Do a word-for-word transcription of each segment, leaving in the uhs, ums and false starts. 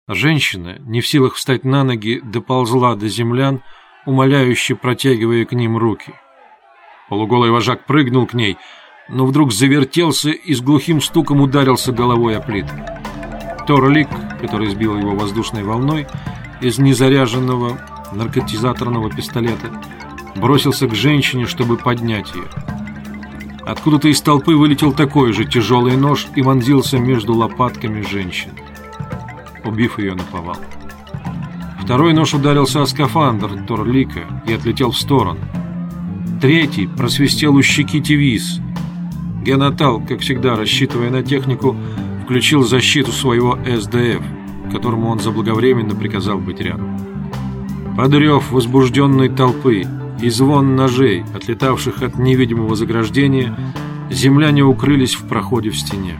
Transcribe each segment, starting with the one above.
Женщина, не в силах встать на ноги, доползла до землян, умоляюще протягивая к ним руки. Полуголый вожак прыгнул к ней, но вдруг завертелся и с глухим стуком ударился головой о плиту. Тор-Лик, который сбил его воздушной волной из незаряженного наркотизаторного пистолета, бросился к женщине, чтобы поднять ее. Откуда-то из толпы вылетел такой же тяжелый нож и вонзился между лопатками женщины, убив ее наповал. Второй нож ударился о скафандр Тор-Лика и отлетел в сторону. Третий просвистел у щеки Тивис. Генатал, как всегда рассчитывая на технику, включил защиту своего эс дэ эф, которому он заблаговременно приказал быть рядом. Под рев возбужденной толпы и звон ножей, отлетавших от невидимого заграждения, земляне укрылись в проходе в стене.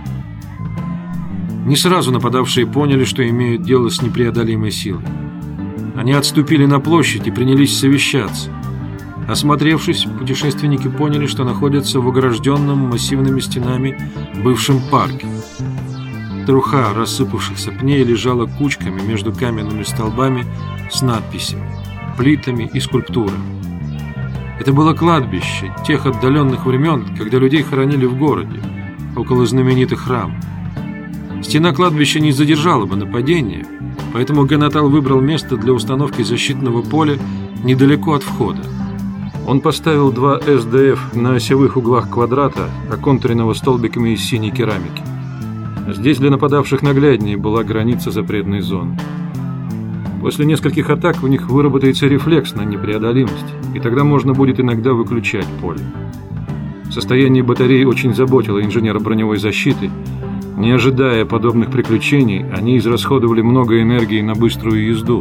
Не сразу нападавшие поняли, что имеют дело с непреодолимой силой. Они отступили на площадь и принялись совещаться. Осмотревшись, путешественники поняли, что находятся в огражденном массивными стенами бывшем парке. Труха рассыпавшихся пней лежала кучками между каменными столбами с надписями, плитами и скульптурами. Это было кладбище тех отдаленных времен, когда людей хоронили в городе, около знаменитых храмов. Стена кладбища не задержала бы нападение, поэтому Генатал выбрал место для установки защитного поля недалеко от входа. Он поставил два эс дэ эф на осевых углах квадрата, оконтуренного столбиками из синей керамики. Здесь для нападавших нагляднее была граница запретной зоны. После нескольких атак у них выработается рефлекс на непреодолимость, и тогда можно будет иногда выключать поле. Состояние батареи очень заботило инженера броневой защиты. Не ожидая подобных приключений, они израсходовали много энергии на быструю езду.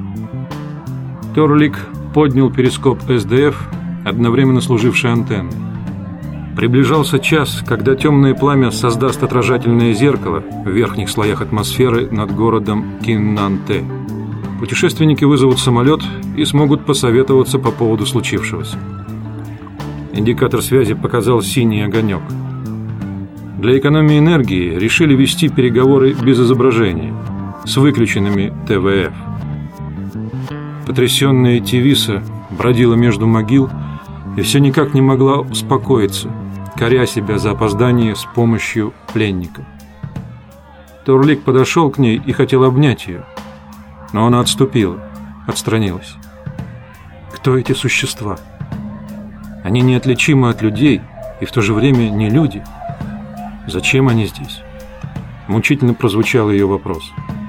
Тор-Лик поднял перископ эс дэ эф, одновременно служивший антенной. Приближался час, когда темное пламя создаст отражательное зеркало в верхних слоях атмосферы над городом Киннанте. Путешественники вызовут самолет и смогут посоветоваться по поводу случившегося. Индикатор связи показал синий огонек. Для экономии энергии решили вести переговоры без изображения, с выключенными тэ вэ эф. Потрясенная Тивиса бродила между могил и все никак не могла успокоиться, коря себя за опоздание с помощью пленника. Тор-Лик подошел к ней и хотел обнять ее, но она отступила, отстранилась. Кто эти существа? Они неотличимы от людей и в то же время не люди. Зачем они здесь? Мучительно прозвучал ее вопрос.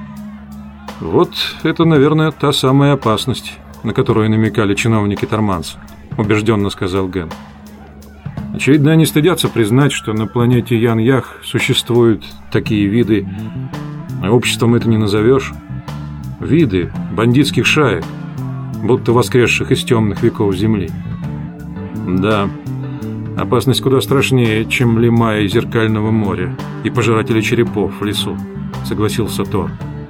Вот это, наверное, та самая опасность, на которую намекали чиновники Торманса, убежденно сказал Ген. Очевидно, они стыдятся признать, что на планете Ян-Ях существуют такие виды, а обществом это не назовешь. Виды бандитских шаек, будто воскресших из темных веков Земли. Да, опасность куда страшнее, чем лимая из Зеркального моря и пожиратели черепов в лесу, согласился Тор.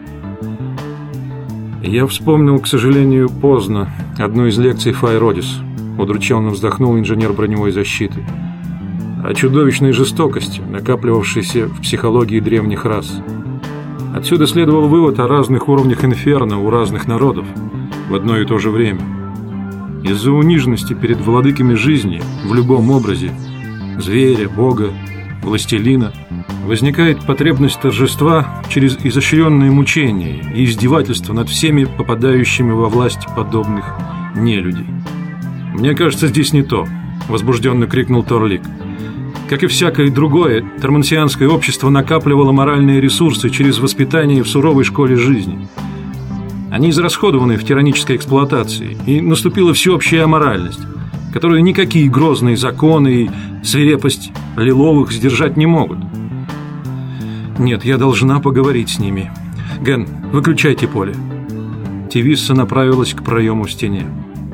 Я вспомнил, к сожалению, поздно одну из лекций Файродис. Удрученно вздохнул инженер броневой защиты. О чудовищной жестокости, накапливавшейся в психологии древних рас. Отсюда следовал вывод о разных уровнях инферно у разных народов в одно и то же время. Из-за униженности перед владыками жизни в любом образе – зверя, бога, властелина – возникает потребность торжества через изощренные мучения и издевательства над всеми попадающими во власть подобных нелюдей. «Мне кажется, здесь не то», – возбужденно крикнул Тор-Лик. Как и всякое другое, тормансианское общество накапливало моральные ресурсы через воспитание в суровой школе жизни. Они израсходованы в тиранической эксплуатации, и наступила всеобщая аморальность, которую никакие грозные законы и свирепость лиловых сдержать не могут. Нет, я должна поговорить с ними. Ген, выключайте поле. Тивисса направилась к проему в стене.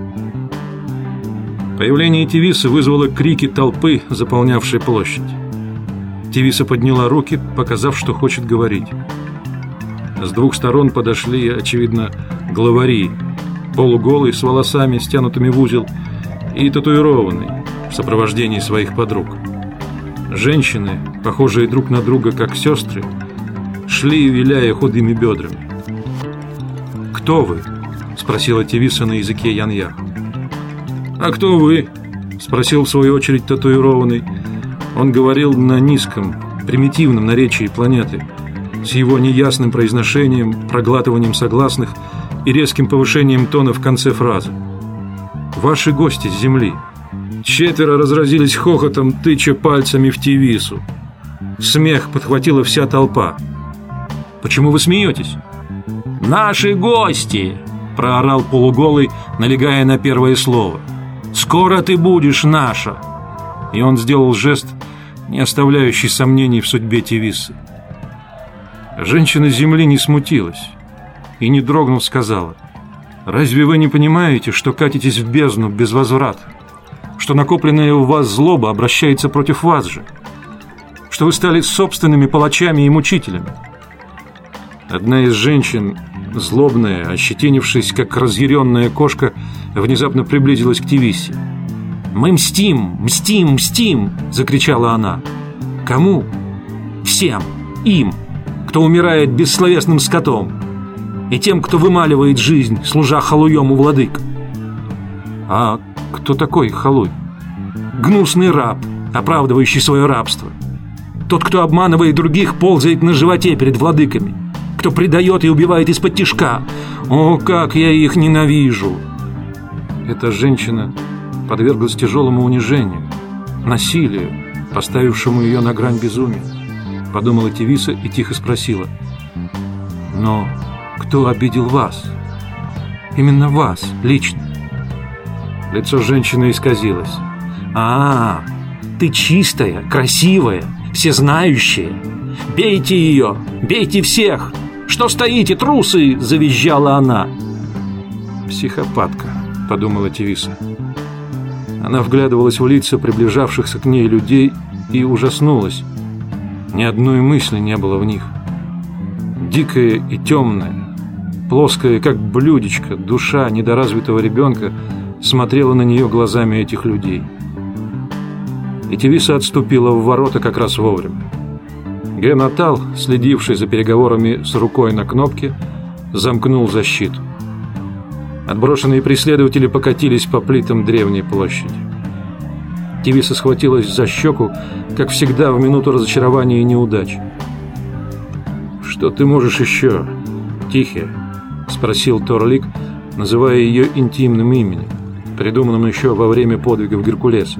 Появление Тивисы вызвало крики толпы, заполнявшей площадь. Тивиса подняла руки, показав, что хочет говорить. С двух сторон подошли, очевидно, главари, полуголый, с волосами, стянутыми в узел, и татуированный, в сопровождении своих подруг. Женщины, похожие друг на друга как сестры, шли, виляя худыми бедрами. «Кто вы?» – спросила Тевиса на языке яньях. «А кто вы?» – спросил в свою очередь татуированный. Он говорил на низком, примитивном наречии планеты, с его неясным произношением, проглатыванием согласных и резким повышением тона в конце фразы. «Ваши гости с Земли». Четверо разразились хохотом, тыча пальцами в Тевису. Смех подхватила вся толпа. «Почему вы смеетесь?» «Наши гости!» – проорал полуголый, налегая на первое слово. «Скоро ты будешь наша!» И он сделал жест, не оставляющий сомнений в судьбе Тевисы. Женщина с земли не смутилась и, не дрогнув, сказала: «Разве вы не понимаете, что катитесь в бездну без возврата? Что накопленная у вас злоба обращается против вас же? Что вы стали собственными палачами и мучителями?» Одна из женщин, злобная, ощетинившись, как разъяренная кошка, внезапно приблизилась к Тевисе. «Мы мстим, мстим, мстим!» – закричала она. «Кому?» «Всем! Им, кто умирает бессловесным скотом, и тем, кто вымаливает жизнь, служа халуем у владык». «А кто такой халуй?» «Гнусный раб, оправдывающий свое рабство. Тот, кто обманывает других, ползает на животе перед владыками. Кто предает и убивает из-под тишка. О, как я их ненавижу!» Эта женщина подверглась тяжелому унижению, насилию, поставившему ее на грань безумия, подумала Тевиса и тихо спросила: «Но кто обидел вас? Именно вас, лично?» Лицо женщины исказилось. «А, ты чистая, красивая, всезнающая. Бейте ее, бейте всех! Что стоите, трусы?» – завизжала она. «Психопатка», – подумала Тевиса. Она вглядывалась в лица приближавшихся к ней людей и ужаснулась. Ни одной мысли не было в них. Дикая и темная, плоская, как блюдечко, душа недоразвитого ребенка смотрела на нее глазами этих людей. И Тевиса отступила в ворота как раз вовремя. Генатал, следивший за переговорами с рукой на кнопке, замкнул защиту. Отброшенные преследователи покатились по плитам древней площади. Тевиса схватилась за щеку, как всегда в минуту разочарования и неудач. «Что ты можешь еще, Тихая?» – спросил Торлик, называя ее интимным именем, придуманным еще во время подвигов Геркулеса.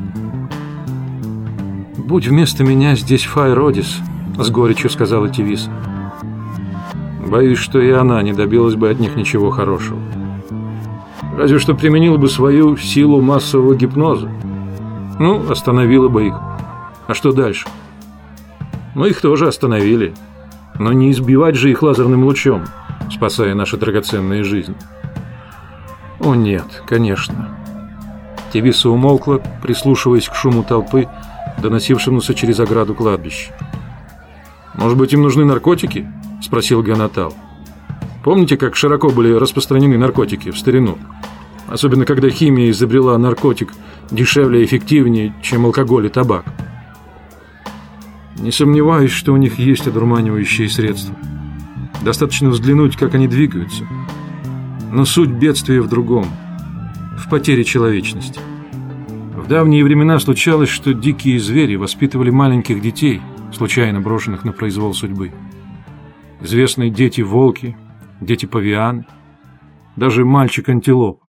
«Будь вместо меня здесь Файродис», — с горечью сказала Тевиса. «Боюсь, что и она не добилась бы от них ничего хорошего. Разве что применила бы свою силу массового гипноза. Ну, остановила бы их. А что дальше? Мы их тоже остановили. Но не избивать же их лазерным лучом, спасая наши драгоценные жизни». «О нет, конечно». Тевиса умолкла, прислушиваясь к шуму толпы, доносившемуся через ограду кладбища. «Может быть, им нужны наркотики?» – спросил Генатал. «Помните, как широко были распространены наркотики в старину? Особенно, когда химия изобрела наркотик дешевле и эффективнее, чем алкоголь и табак». «Не сомневаюсь, что у них есть одурманивающие средства. Достаточно взглянуть, как они двигаются. Но суть бедствия в другом – в потере человечности. В давние времена случалось, что дикие звери воспитывали маленьких детей, случайно брошенных на произвол судьбы. Известны дети-волки, дети-павианы, даже мальчик-антилоп.